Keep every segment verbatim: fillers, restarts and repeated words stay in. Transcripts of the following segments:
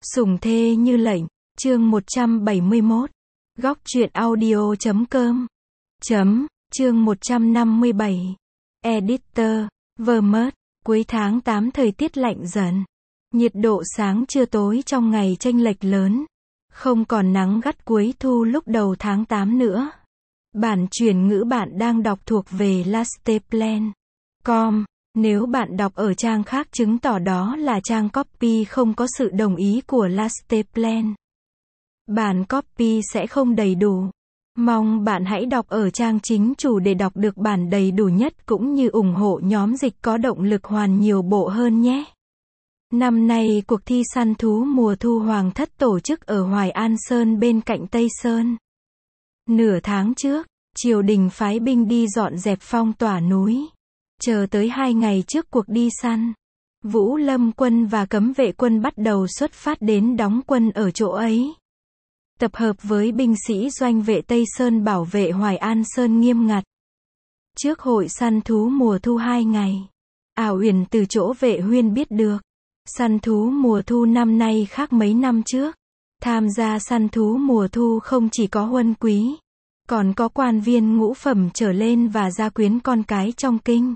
Sủng thê như lệnh, chương một trăm bảy mươi mốt. Góc truyện audio chấm com. Chấm, chương một trăm năm mươi bảy. Editor, Vermont, cuối tháng tám thời tiết lạnh dần. Nhiệt độ sáng trưa tối trong ngày chênh lệch lớn. Không còn nắng gắt cuối thu lúc đầu tháng tám nữa. Bản chuyển ngữ bạn đang đọc thuộc về lasteplan chấm com. Nếu bạn đọc ở trang khác chứng tỏ đó là trang copy không có sự đồng ý của lasteplan. Bản copy sẽ không đầy đủ. Mong bạn hãy đọc ở trang chính chủ để đọc được bản đầy đủ nhất cũng như ủng hộ nhóm dịch có động lực hoàn nhiều bộ hơn nhé. Năm nay cuộc thi săn thú mùa thu Hoàng Thất tổ chức ở Hoài An Sơn bên cạnh Tây Sơn. Nửa tháng trước, triều đình phái binh đi dọn dẹp phong tỏa núi. Chờ tới hai ngày trước cuộc đi săn, Vũ Lâm quân và cấm vệ quân bắt đầu xuất phát đến đóng quân ở chỗ ấy. Tập hợp với binh sĩ doanh vệ Tây Sơn bảo vệ Hoài An Sơn nghiêm ngặt. Trước hội săn thú mùa thu hai ngày, Ảo Uyển từ chỗ vệ huyên biết được, săn thú mùa thu năm nay khác mấy năm trước. Tham gia săn thú mùa thu không chỉ có huân quý, còn có quan viên ngũ phẩm trở lên và gia quyến con cái trong kinh.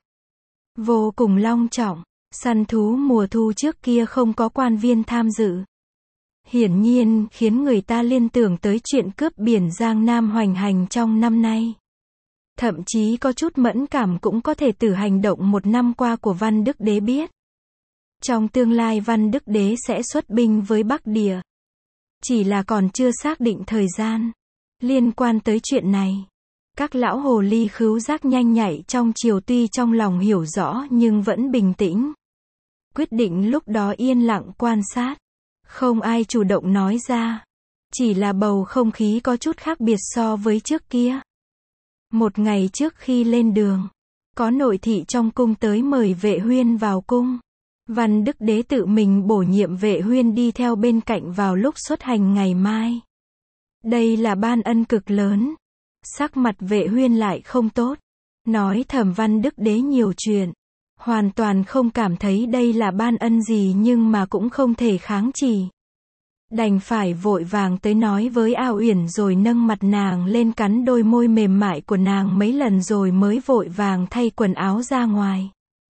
Vô cùng long trọng, săn thú mùa thu trước kia không có quan viên tham dự. Hiển nhiên khiến người ta liên tưởng tới chuyện cướp biển Giang Nam hoành hành trong năm nay. Thậm chí có chút mẫn cảm cũng có thể từ hành động một năm qua của Văn Đức Đế biết. Trong tương lai Văn Đức Đế sẽ xuất binh với Bắc Địa. Chỉ là còn chưa xác định thời gian. Liên quan tới chuyện này, các lão hồ ly khứu giác nhanh nhạy trong triều tuy trong lòng hiểu rõ nhưng vẫn bình tĩnh. Quyết định lúc đó yên lặng quan sát. Không ai chủ động nói ra. Chỉ là bầu không khí có chút khác biệt so với trước kia. Một ngày trước khi lên đường, có nội thị trong cung tới mời vệ huyên vào cung. Văn Đức Đế tự mình bổ nhiệm vệ huyên đi theo bên cạnh vào lúc xuất hành ngày mai. Đây là ban ân cực lớn. Sắc mặt vệ huyên lại không tốt. Nói thầm Văn Đức Đế nhiều chuyện. Hoàn toàn không cảm thấy đây là ban ân gì nhưng mà cũng không thể kháng chỉ. Đành phải vội vàng tới nói với Ảo Uyển rồi nâng mặt nàng lên cắn đôi môi mềm mại của nàng mấy lần rồi mới vội vàng thay quần áo ra ngoài.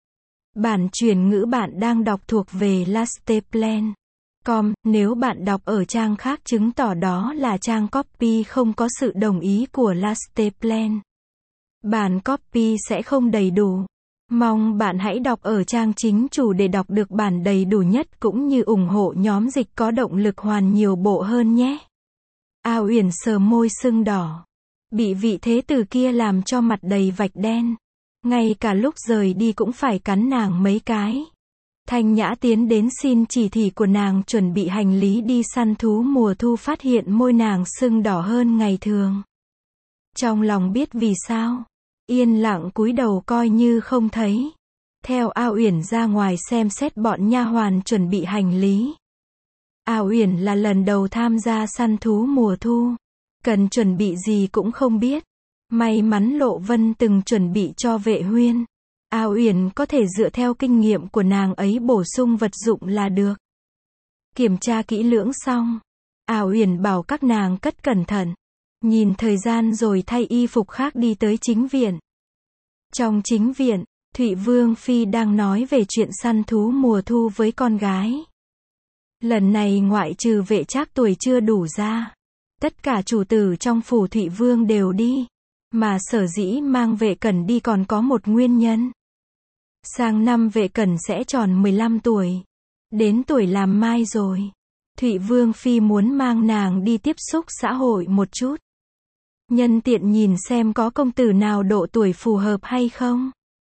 Bản chuyển ngữ bạn đang đọc thuộc về lasteplan chấm com. Nếu bạn đọc ở trang khác chứng tỏ đó là trang copy không có sự đồng ý của lasteplan. Bản copy sẽ không đầy đủ. Mong bạn hãy đọc ở trang chính chủ để đọc được bản đầy đủ nhất cũng như ủng hộ nhóm dịch có động lực hoàn nhiều bộ hơn nhé. Ảo Uyển sờ môi sưng đỏ. Bị vị thế tử kia làm cho mặt đầy vạch đen. Ngay cả lúc rời đi cũng phải cắn nàng mấy cái. Thanh Nhã tiến đến xin chỉ thị của nàng chuẩn bị hành lý đi săn thú mùa thu phát hiện môi nàng sưng đỏ hơn ngày thường. Trong lòng biết vì sao. Yên lặng cúi đầu coi như không thấy. Theo Ảo Uyển ra ngoài xem xét bọn nha hoàn chuẩn bị hành lý. Ảo Uyển là lần đầu tham gia săn thú mùa thu. Cần chuẩn bị gì cũng không biết. May mắn Lộ Vân từng chuẩn bị cho vệ huyên. Ảo Uyển có thể dựa theo kinh nghiệm của nàng ấy bổ sung vật dụng là được. Kiểm tra kỹ lưỡng xong, Ảo Uyển bảo các nàng cất cẩn thận. Nhìn thời gian rồi thay y phục khác đi tới chính viện. Trong chính viện, Thụy Vương Phi đang nói về chuyện săn thú mùa thu với con gái. Lần này ngoại trừ vệ trác tuổi chưa đủ ra, tất cả chủ tử trong phủ Thụy Vương đều đi. Mà sở dĩ mang vệ cẩn đi còn có một nguyên nhân. Sang năm vệ cẩn sẽ tròn mười lăm tuổi. Đến tuổi làm mai rồi. Thụy Vương Phi muốn mang nàng đi tiếp xúc xã hội một chút. Nhân tiện nhìn xem có công tử nào độ tuổi phù hợp hay không.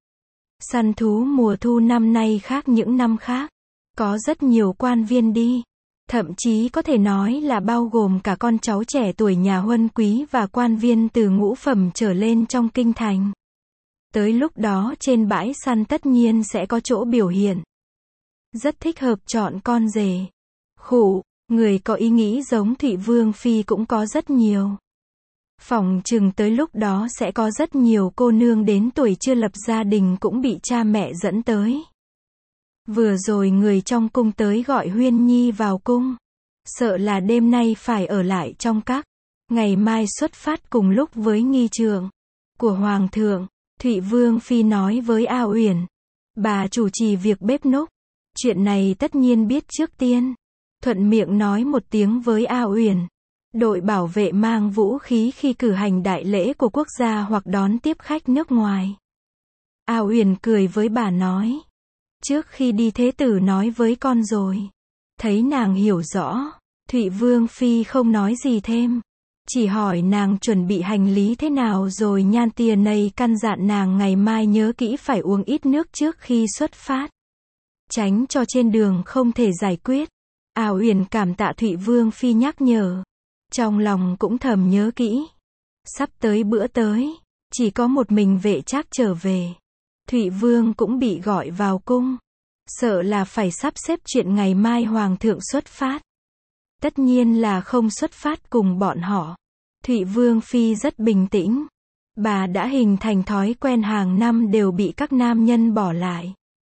Săn thú mùa thu năm nay khác những năm khác. Có rất nhiều quan viên đi. Thậm chí có thể nói là bao gồm cả con cháu trẻ tuổi nhà huân quý và quan viên từ ngũ phẩm trở lên trong kinh thành. Tới lúc đó trên bãi săn tất nhiên sẽ có chỗ biểu hiện. Rất thích hợp chọn con rể. Khụ, người có ý nghĩ giống Thụy Vương Phi cũng có rất nhiều. Phỏng chừng tới lúc đó sẽ có rất nhiều cô nương đến tuổi chưa lập gia đình cũng bị cha mẹ dẫn tới. Vừa rồi người trong cung tới gọi Huyên Nhi vào cung. sợ là đêm nay phải ở lại trong các, ngày mai xuất phát cùng lúc với nghi trượng của Hoàng thượng. Thụy Vương Phi nói với A Uyển, bà chủ trì việc bếp núc, chuyện này tất nhiên biết trước tiên. Thuận miệng nói một tiếng với A Uyển. Đội bảo vệ mang vũ khí khi cử hành đại lễ của quốc gia hoặc đón tiếp khách nước ngoài. A Uyển cười với bà nói, trước khi đi thế tử nói với con rồi. Thấy nàng hiểu rõ, Thụy Vương Phi không nói gì thêm. Chỉ hỏi nàng chuẩn bị hành lý thế nào rồi nhan tia này căn dặn nàng ngày mai nhớ kỹ phải uống ít nước trước khi xuất phát. Tránh cho trên đường không thể giải quyết. A Uyển cảm tạ Thụy Vương Phi nhắc nhở. Trong lòng cũng thầm nhớ kỹ. Sắp tới bữa tới, chỉ có một mình Vệ Trác trở về. Thụy Vương cũng bị gọi vào cung. Sợ là phải sắp xếp chuyện ngày mai Hoàng thượng xuất phát. Tất nhiên là không xuất phát cùng bọn họ. Thụy Vương Phi rất bình tĩnh. Bà đã hình thành thói quen hàng năm đều bị các nam nhân bỏ lại.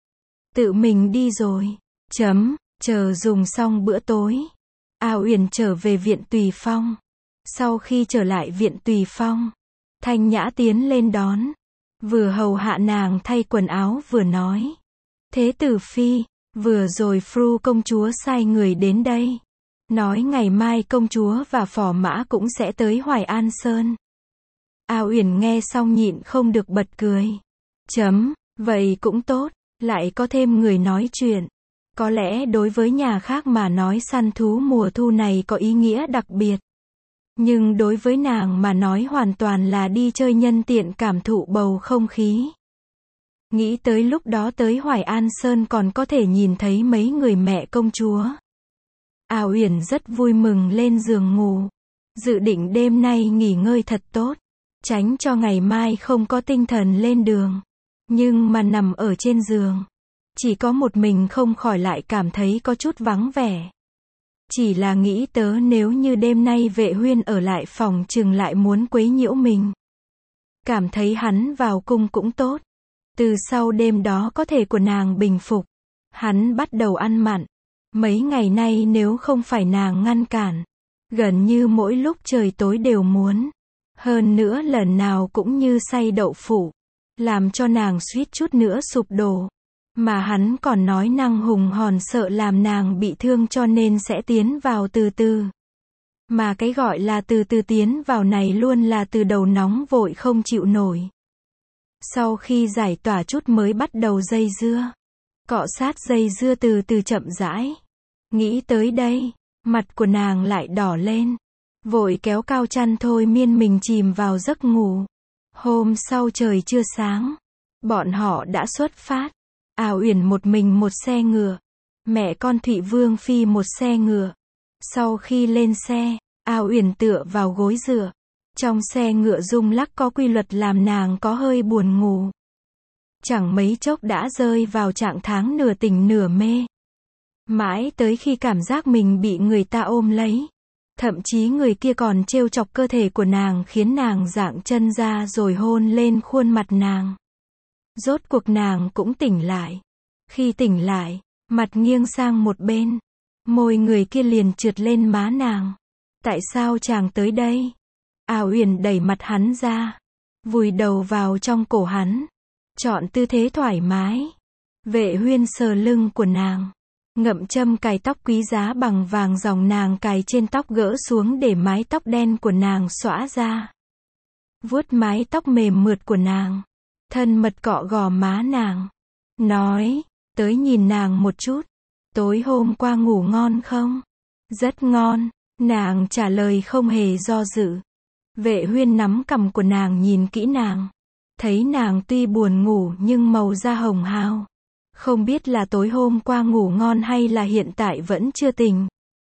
Tự mình đi rồi. Chấm, chờ dùng xong bữa tối. A Uyển trở về viện Tùy Phong. Sau khi trở lại viện Tùy Phong, Thanh Nhã tiến lên đón. Vừa hầu hạ nàng thay quần áo vừa nói. Thế tử Phi, vừa rồi Fru công chúa sai người đến đây. Nói ngày mai công chúa và phò mã cũng sẽ tới Hoài An Sơn. A Uyển nghe xong nhịn không được bật cười. Chấm, vậy cũng tốt, lại có thêm người nói chuyện. Có lẽ đối với nhà khác mà nói săn thú mùa thu này có ý nghĩa đặc biệt. Nhưng đối với nàng mà nói hoàn toàn là đi chơi nhân tiện cảm thụ bầu không khí. Nghĩ tới lúc đó tới Hoài An Sơn còn có thể nhìn thấy mấy người mẹ công chúa. A Uyển rất vui mừng lên giường ngủ. Dự định đêm nay nghỉ ngơi thật tốt. Tránh cho ngày mai không có tinh thần lên đường. Nhưng mà nằm ở trên giường. Chỉ có một mình không khỏi lại cảm thấy có chút vắng vẻ. Chỉ là nghĩ tớ nếu như đêm nay Vệ Huyên ở lại phòng chừng lại muốn quấy nhiễu mình. Cảm thấy hắn vào cung cũng tốt. Từ sau đêm đó có thể của nàng bình phục. Hắn bắt đầu ăn mặn. Mấy ngày nay nếu không phải nàng ngăn cản. Gần như mỗi lúc trời tối đều muốn. Hơn nữa lần nào cũng như xay đậu phụ. Làm cho nàng suýt chút nữa sụp đổ. Mà hắn còn nói năng hùng hồn sợ làm nàng bị thương cho nên sẽ tiến vào từ từ. Mà cái gọi là từ từ tiến vào này luôn là từ đầu nóng vội không chịu nổi. Sau khi giải tỏa chút mới bắt đầu dây dưa. Cọ sát dây dưa từ từ chậm rãi. Nghĩ tới đây, mặt của nàng lại đỏ lên. Vội kéo cao chăn thôi miên mình chìm vào giấc ngủ. Hôm sau trời chưa sáng. Bọn họ đã xuất phát. A Uyển một mình một xe ngựa. Mẹ con Thụy Vương Phi một xe ngựa. Sau khi lên xe, A Uyển tựa vào gối dựa. Trong xe ngựa rung lắc có quy luật làm nàng có hơi buồn ngủ. Chẳng mấy chốc đã rơi vào trạng thái nửa tỉnh nửa mê. Mãi tới khi cảm giác mình bị người ta ôm lấy. Thậm chí người kia còn trêu chọc cơ thể của nàng khiến nàng dạng chân ra rồi hôn lên khuôn mặt nàng. Rốt cuộc nàng cũng tỉnh lại. Khi tỉnh lại, mặt nghiêng sang một bên. Môi người kia liền trượt lên má nàng. Tại sao chàng tới đây? A Uyển đẩy mặt hắn ra. Vùi đầu vào trong cổ hắn. Chọn tư thế thoải mái. Vệ Huyên sờ lưng của nàng. Ngậm châm cài tóc quý giá bằng vàng dòng nàng cài trên tóc gỡ xuống để mái tóc đen của nàng xõa ra. Vuốt mái tóc mềm mượt của nàng. Thân mật cọ gò má nàng. Nói, tới nhìn nàng một chút. Tối hôm qua ngủ ngon không? Rất ngon. Nàng trả lời không hề do dự. Vệ Huyên nắm cằm của nàng nhìn kỹ nàng. Thấy nàng tuy buồn ngủ nhưng màu da hồng hào. Không biết là tối hôm qua ngủ ngon hay là hiện tại vẫn chưa tỉnh.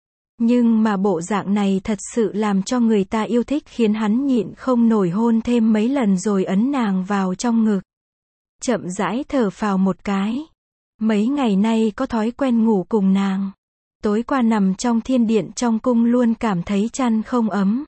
Nhưng mà bộ dạng này thật sự làm cho người ta yêu thích khiến hắn nhịn không nổi hôn thêm mấy lần rồi ấn nàng vào trong ngực. Chậm rãi thở phào một cái. Mấy ngày nay có thói quen ngủ cùng nàng. Tối qua nằm trong thiên điện trong cung luôn cảm thấy chăn không ấm.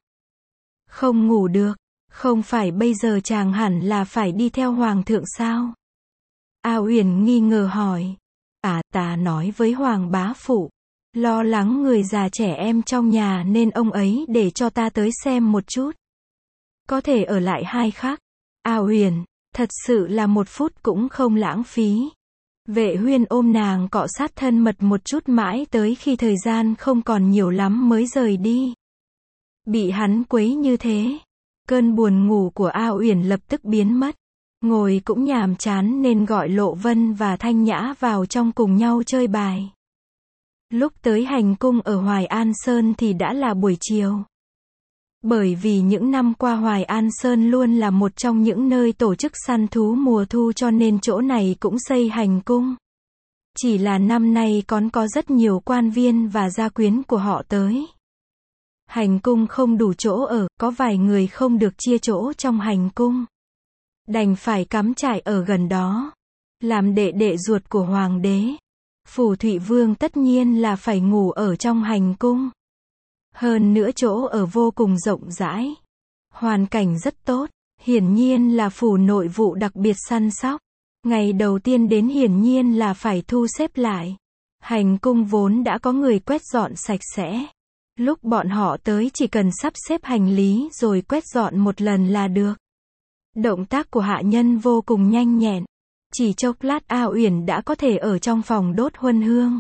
Không ngủ được. Không phải bây giờ chàng hẳn là phải đi theo hoàng thượng sao? A Uyển nghi ngờ hỏi. À, ta nói với hoàng bá phụ. Lo lắng người già trẻ em trong nhà nên ông ấy để cho ta tới xem một chút. Có thể ở lại hai khắc. A Uyển, thật sự là một phút cũng không lãng phí. Vệ Huyên ôm nàng cọ sát thân mật một chút mãi tới khi thời gian không còn nhiều lắm mới rời đi. Bị hắn quấy như thế, cơn buồn ngủ của A Uyển lập tức biến mất. Ngồi cũng nhàm chán nên gọi Lộ Vân và Thanh Nhã vào trong cùng nhau chơi bài. Lúc tới hành cung ở Hoài An Sơn thì đã là buổi chiều. Bởi vì những năm qua Hoài An Sơn luôn là một trong những nơi tổ chức săn thú mùa thu cho nên chỗ này cũng xây hành cung. Chỉ là năm nay còn có rất nhiều quan viên và gia quyến của họ tới. Hành cung không đủ chỗ ở, có vài người không được chia chỗ trong hành cung. Đành phải cắm trại ở gần đó. Làm đệ đệ ruột của hoàng đế, Phù Thụy Vương tất nhiên là phải ngủ ở trong hành cung. Hơn nữa chỗ ở vô cùng rộng rãi. Hoàn cảnh rất tốt, hiển nhiên là phủ nội vụ đặc biệt săn sóc. Ngày đầu tiên đến hiển nhiên là phải thu xếp lại. Hành cung vốn đã có người quét dọn sạch sẽ. Lúc bọn họ tới chỉ cần sắp xếp hành lý rồi quét dọn một lần là được. Động tác của hạ nhân vô cùng nhanh nhẹn. Chỉ chốc lát A Uyển đã có thể ở trong phòng đốt huân hương.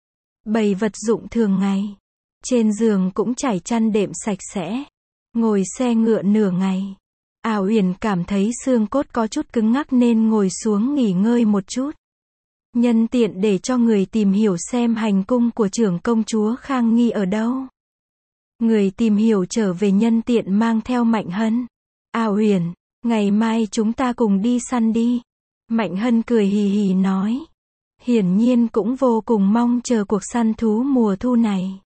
Bày vật dụng thường ngày. Trên giường cũng trải chăn đệm sạch sẽ. Ngồi xe ngựa nửa ngày. A Uyển cảm thấy xương cốt có chút cứng ngắc nên ngồi xuống nghỉ ngơi một chút. Nhân tiện để cho người tìm hiểu xem hành cung của trưởng công chúa Khang Nghi ở đâu. Người tìm hiểu trở về nhân tiện mang theo Mạnh Hân. A Uyển, ngày mai chúng ta cùng đi săn đi. Mạnh Hân cười hì hì nói. Hiển nhiên cũng vô cùng mong chờ cuộc săn thú mùa thu này.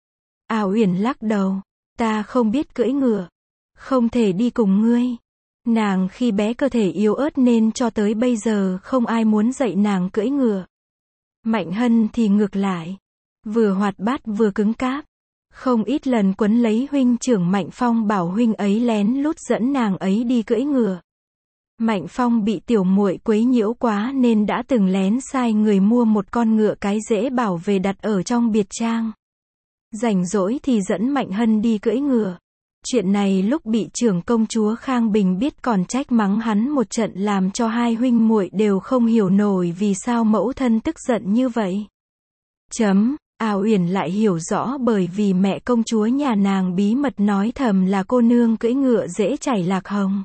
A Uyển lắc đầu. Ta không biết cưỡi ngựa. Không thể đi cùng ngươi. Nàng khi bé cơ thể yếu ớt nên cho tới bây giờ không ai muốn dạy nàng cưỡi ngựa. Mạnh Hân thì ngược lại. Vừa hoạt bát vừa cứng cáp. Không ít lần quấn lấy huynh trưởng Mạnh Phong bảo huynh ấy lén lút dẫn nàng ấy đi cưỡi ngựa. Mạnh Phong bị tiểu muội quấy nhiễu quá nên đã từng lén sai người mua một con ngựa cái dễ bảo về đặt ở trong biệt trang. Rảnh rỗi thì dẫn Mạnh Hân đi cưỡi ngựa. Chuyện này lúc bị trưởng công chúa Khang Bình biết còn trách mắng hắn một trận làm cho hai huynh muội đều không hiểu nổi vì sao mẫu thân tức giận như vậy. Chấm, A Uyển lại hiểu rõ bởi vì mẹ công chúa nhà nàng bí mật nói thầm là cô nương cưỡi ngựa dễ chảy lạc hồng.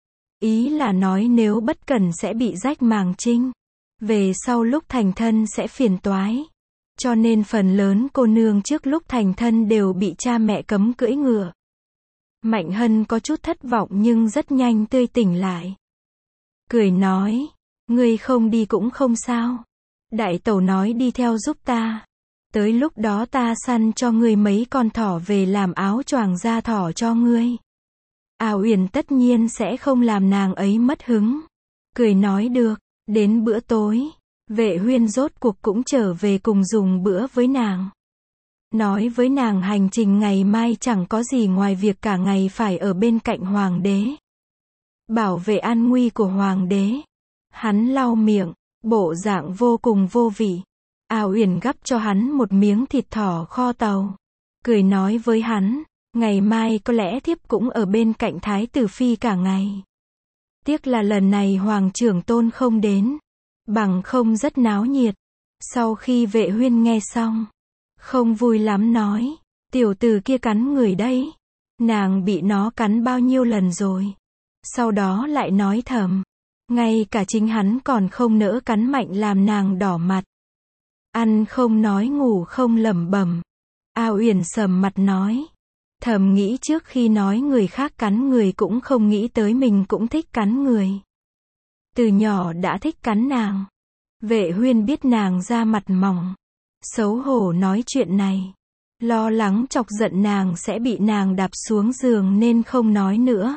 Ý là nói nếu bất cẩn sẽ bị rách màng trinh. Về sau lúc thành thân sẽ phiền toái. Cho nên phần lớn cô nương trước lúc thành thân đều bị cha mẹ cấm cưỡi ngựa. Mạnh Hân có chút thất vọng nhưng rất nhanh tươi tỉnh lại. Cười nói, ngươi không đi cũng không sao. Đại tẩu nói đi theo giúp ta. Tới lúc đó ta săn cho ngươi mấy con thỏ về làm áo choàng da thỏ cho ngươi. A Uyển tất nhiên sẽ không làm nàng ấy mất hứng. Cười nói được, đến bữa tối, Vệ Huyên rốt cuộc cũng trở về cùng dùng bữa với nàng. Nói với nàng hành trình ngày mai chẳng có gì ngoài việc cả ngày phải ở bên cạnh hoàng đế. Bảo vệ an nguy của hoàng đế. Hắn lau miệng, bộ dạng vô cùng vô vị. A Uyển gắp cho hắn một miếng thịt thỏ kho tàu. Cười nói với hắn, ngày mai có lẽ thiếp cũng ở bên cạnh Thái tử Phi cả ngày. Tiếc là lần này Hoàng trưởng tôn không đến. Bằng không rất náo nhiệt. Sau khi Vệ Huyên nghe xong, không vui lắm nói, tiểu tử kia cắn người đấy. Nàng bị nó cắn bao nhiêu lần rồi. Sau đó lại nói thầm, ngay cả chính hắn còn không nỡ cắn mạnh làm nàng đỏ mặt. Ăn không nói ngủ không lẩm bẩm. A Uyển sầm mặt nói, thầm nghĩ trước khi nói người khác cắn người cũng không nghĩ tới mình cũng thích cắn người. Từ nhỏ đã thích cắn nàng. Vệ Huyên biết nàng da mặt mỏng, xấu hổ nói chuyện này, lo lắng chọc giận nàng sẽ bị nàng đạp xuống giường nên không nói nữa.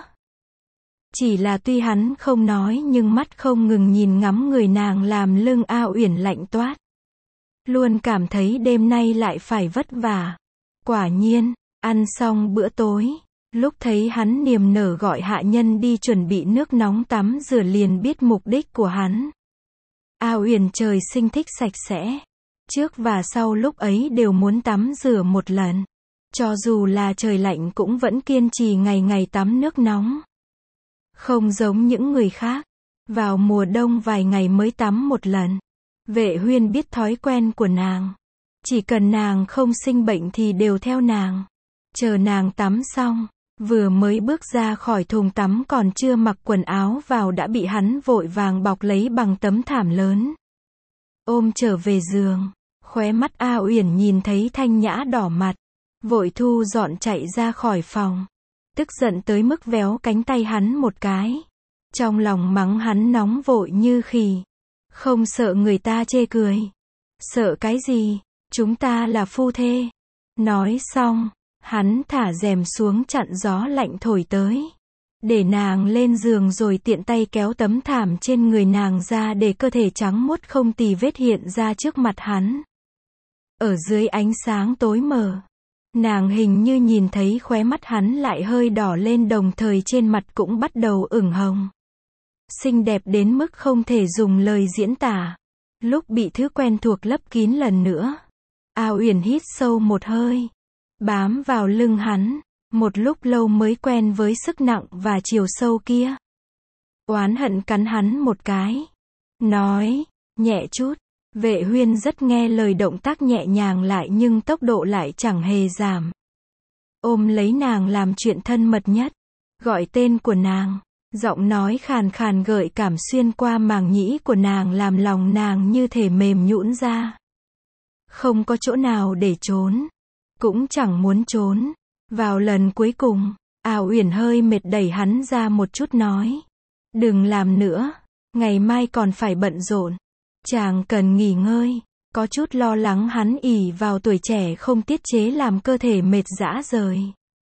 Chỉ là tuy hắn không nói nhưng mắt không ngừng nhìn ngắm người nàng làm lưng A Uyển lạnh toát. Luôn cảm thấy đêm nay lại phải vất vả. Quả nhiên, ăn xong bữa tối, lúc thấy hắn niềm nở gọi hạ nhân đi chuẩn bị nước nóng tắm rửa liền biết mục đích của hắn. A Uyển trời sinh thích sạch sẽ. Trước và sau lúc ấy đều muốn tắm rửa một lần. Cho dù là trời lạnh cũng vẫn kiên trì ngày ngày tắm nước nóng. Không giống những người khác. Vào mùa đông vài ngày mới tắm một lần. Vệ Huyên biết thói quen của nàng. Chỉ cần nàng không sinh bệnh thì đều theo nàng. Chờ nàng tắm xong, vừa mới bước ra khỏi thùng tắm còn chưa mặc quần áo vào đã bị hắn vội vàng bọc lấy bằng tấm thảm lớn. Ôm trở về giường, khóe mắt A Uyển nhìn thấy Thanh Nhã đỏ mặt, vội thu dọn chạy ra khỏi phòng. Tức giận tới mức véo cánh tay hắn một cái. Trong lòng mắng hắn nóng vội như khỉ. Không sợ người ta chê cười. Sợ cái gì, chúng ta là phu thê. Nói xong, hắn thả rèm xuống chặn gió lạnh thổi tới. Để nàng lên giường rồi tiện tay kéo tấm thảm trên người nàng ra để cơ thể trắng muốt không tì vết hiện ra trước mặt hắn. Ở dưới ánh sáng tối mờ, nàng hình như nhìn thấy khóe mắt hắn lại hơi đỏ lên đồng thời trên mặt cũng bắt đầu ửng hồng. Xinh đẹp đến mức không thể dùng lời diễn tả. Lúc bị thứ quen thuộc lấp kín lần nữa, A Uyển hít sâu một hơi, bám vào lưng hắn, một lúc lâu mới quen với sức nặng và chiều sâu kia. Oán hận cắn hắn một cái, nói, nhẹ chút. Vệ Huyên rất nghe lời, động tác nhẹ nhàng lại nhưng tốc độ lại chẳng hề giảm. Ôm lấy nàng làm chuyện thân mật nhất, gọi tên của nàng, giọng nói khàn khàn gợi cảm xuyên qua màng nhĩ của nàng làm lòng nàng như thể mềm nhũn ra. Không có chỗ nào để trốn, cũng chẳng muốn trốn. Vào lần cuối cùng, A Uyển hơi mệt đẩy hắn ra một chút nói, đừng làm nữa, ngày mai còn phải bận rộn. Chàng cần nghỉ ngơi. Có chút lo lắng hắn ỷ vào tuổi trẻ không tiết chế làm cơ thể mệt rã rời.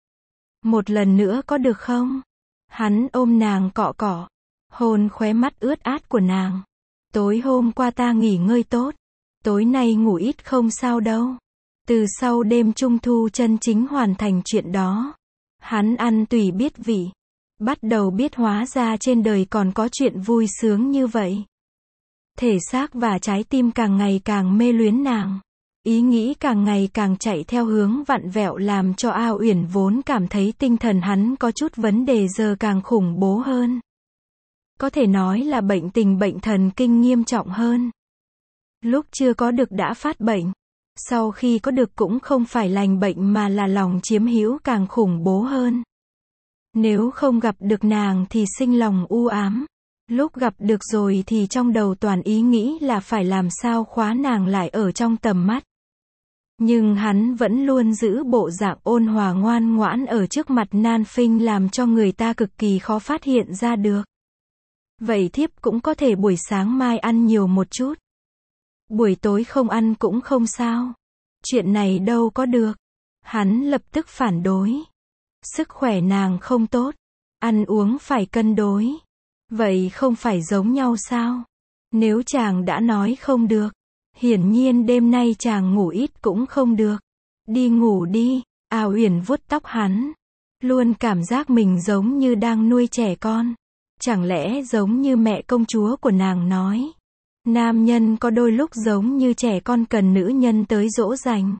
Một lần nữa có được không? Hắn ôm nàng cọ cọ, hôn khóe mắt ướt át của nàng. Tối hôm qua ta nghỉ ngơi tốt, tối nay ngủ ít không sao đâu. Từ sau đêm trung thu chân chính hoàn thành chuyện đó, hắn ăn tùy biết vị, bắt đầu biết hóa ra trên đời còn có chuyện vui sướng như vậy. Thể xác và trái tim càng ngày càng mê luyến nàng. Ý nghĩ càng ngày càng chạy theo hướng vặn vẹo làm cho A Uyển vốn cảm thấy tinh thần hắn có chút vấn đề giờ càng khủng bố hơn. Có thể nói là bệnh tình bệnh thần kinh nghiêm trọng hơn. Lúc chưa có được đã phát bệnh. Sau khi có được cũng không phải lành bệnh mà là lòng chiếm hữu càng khủng bố hơn. Nếu không gặp được nàng thì sinh lòng u ám. Lúc gặp được rồi thì trong đầu toàn ý nghĩ là phải làm sao khóa nàng lại ở trong tầm mắt. Nhưng hắn vẫn luôn giữ bộ dạng ôn hòa ngoan ngoãn ở trước mặt nan phinh làm cho người ta cực kỳ khó phát hiện ra được. Vậy thiếp cũng có thể buổi sáng mai ăn nhiều một chút. Buổi tối không ăn cũng không sao. Chuyện này đâu có được. Hắn lập tức phản đối. Sức khỏe nàng không tốt. Ăn uống phải cân đối. Vậy không phải giống nhau sao? Nếu chàng đã nói không được, hiển nhiên đêm nay chàng ngủ ít cũng không được. Đi ngủ đi. A Uyển vuốt tóc hắn. Luôn cảm giác mình giống như đang nuôi trẻ con. Chẳng lẽ giống như mẹ công chúa của nàng nói. Nam nhân có đôi lúc giống như trẻ con cần nữ nhân tới dỗ dành.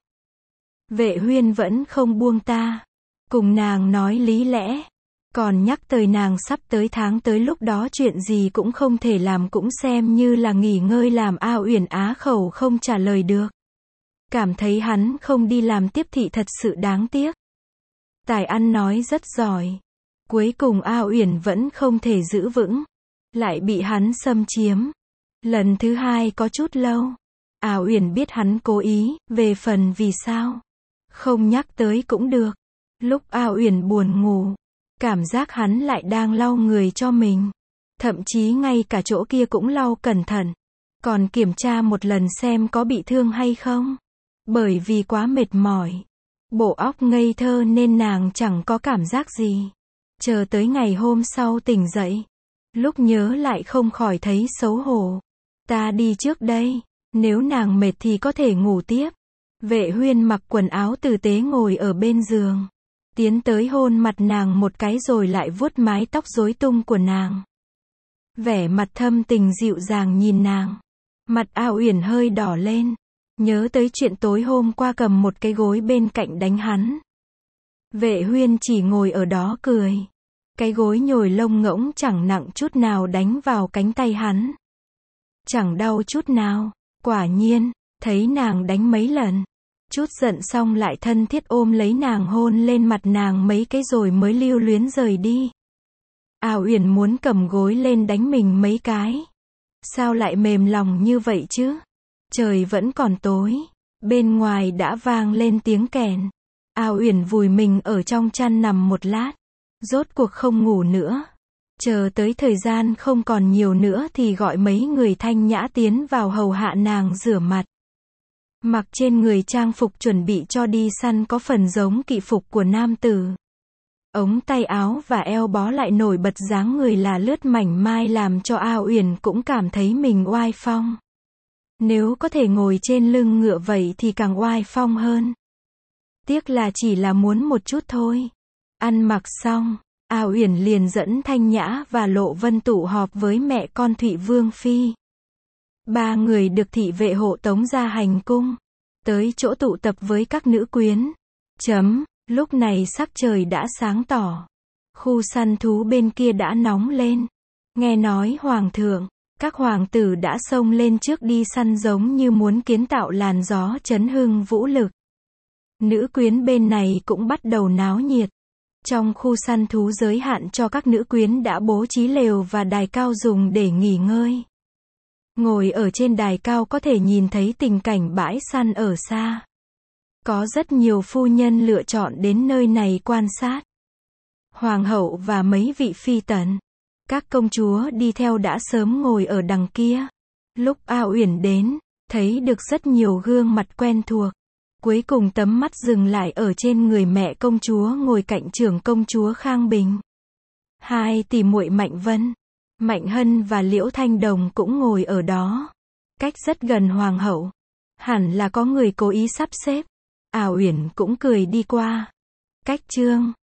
Vệ Huyên vẫn không buông ta. Cùng nàng nói lý lẽ. Còn nhắc tới nàng sắp tới tháng tới lúc đó chuyện gì cũng không thể làm cũng xem như là nghỉ ngơi làm A Uyển á khẩu không trả lời được. Cảm thấy hắn không đi làm tiếp thị thật sự đáng tiếc. Tài ăn nói rất giỏi. Cuối cùng A Uyển vẫn không thể giữ vững. Lại bị hắn xâm chiếm. Lần thứ hai có chút lâu. A Uyển biết hắn cố ý, về phần vì sao. Không nhắc tới cũng được. Lúc A Uyển buồn ngủ. Cảm giác hắn lại đang lau người cho mình. Thậm chí ngay cả chỗ kia cũng lau cẩn thận. Còn kiểm tra một lần xem có bị thương hay không. Bởi vì quá mệt mỏi. Bộ óc ngây thơ nên nàng chẳng có cảm giác gì. Chờ tới ngày hôm sau tỉnh dậy. Lúc nhớ lại không khỏi thấy xấu hổ. Ta đi trước đây. Nếu nàng mệt thì có thể ngủ tiếp. Vệ Huyên mặc quần áo tử tế ngồi ở bên giường. Tiến tới hôn mặt nàng một cái rồi lại vuốt mái tóc rối tung của nàng. Vẻ mặt thâm tình dịu dàng nhìn nàng. Mặt A Uyển hơi đỏ lên. Nhớ tới chuyện tối hôm qua cầm một cái gối bên cạnh đánh hắn. Vệ Huyên chỉ ngồi ở đó cười. Cái gối nhồi lông ngỗng chẳng nặng chút nào đánh vào cánh tay hắn. Chẳng đau chút nào. Quả nhiên, thấy nàng đánh mấy lần. Chút giận xong lại thân thiết ôm lấy nàng hôn lên mặt nàng mấy cái rồi mới lưu luyến rời đi. A Uyển muốn cầm gối lên đánh mình mấy cái. Sao lại mềm lòng như vậy chứ? Trời vẫn còn tối. Bên ngoài đã vang lên tiếng kèn. A Uyển vùi mình ở trong chăn nằm một lát. Rốt cuộc không ngủ nữa. Chờ tới thời gian không còn nhiều nữa thì gọi mấy người thanh nhã tiến vào hầu hạ nàng rửa mặt. Mặc trên người trang phục chuẩn bị cho đi săn có phần giống kỵ phục của nam tử. Ống tay áo và eo bó lại nổi bật dáng người là lướt mảnh mai làm cho A Uyển cũng cảm thấy mình oai phong. Nếu có thể ngồi trên lưng ngựa vậy thì càng oai phong hơn. Tiếc là chỉ là muốn một chút thôi. Ăn mặc xong, A Uyển liền dẫn Thanh Nhã và Lộ Vân tụ họp với mẹ con Thụy Vương Phi. Ba người được thị vệ hộ tống ra hành cung, tới chỗ tụ tập với các nữ quyến. Chấm, lúc này sắc trời đã sáng tỏ. Khu săn thú bên kia đã nóng lên. Nghe nói hoàng thượng, các hoàng tử đã xông lên trước đi săn giống như muốn kiến tạo làn gió chấn hưng vũ lực. Nữ quyến bên này cũng bắt đầu náo nhiệt. Trong khu săn thú giới hạn cho các nữ quyến đã bố trí lều và đài cao dùng để nghỉ ngơi. Ngồi ở trên đài cao có thể nhìn thấy tình cảnh bãi săn ở xa. Có rất nhiều phu nhân lựa chọn đến nơi này quan sát. Hoàng hậu và mấy vị phi tần, các công chúa đi theo đã sớm ngồi ở đằng kia. Lúc A Uyển đến, thấy được rất nhiều gương mặt quen thuộc. Cuối cùng tấm mắt dừng lại ở trên người mẹ công chúa ngồi cạnh trưởng công chúa Khang Bình. Hai tỷ muội Mạnh Vân, Mạnh Hân và Liễu Thanh Đồng cũng ngồi ở đó. Cách rất gần hoàng hậu. Hẳn là có người cố ý sắp xếp. A Uyển cũng cười đi qua. Cách Trương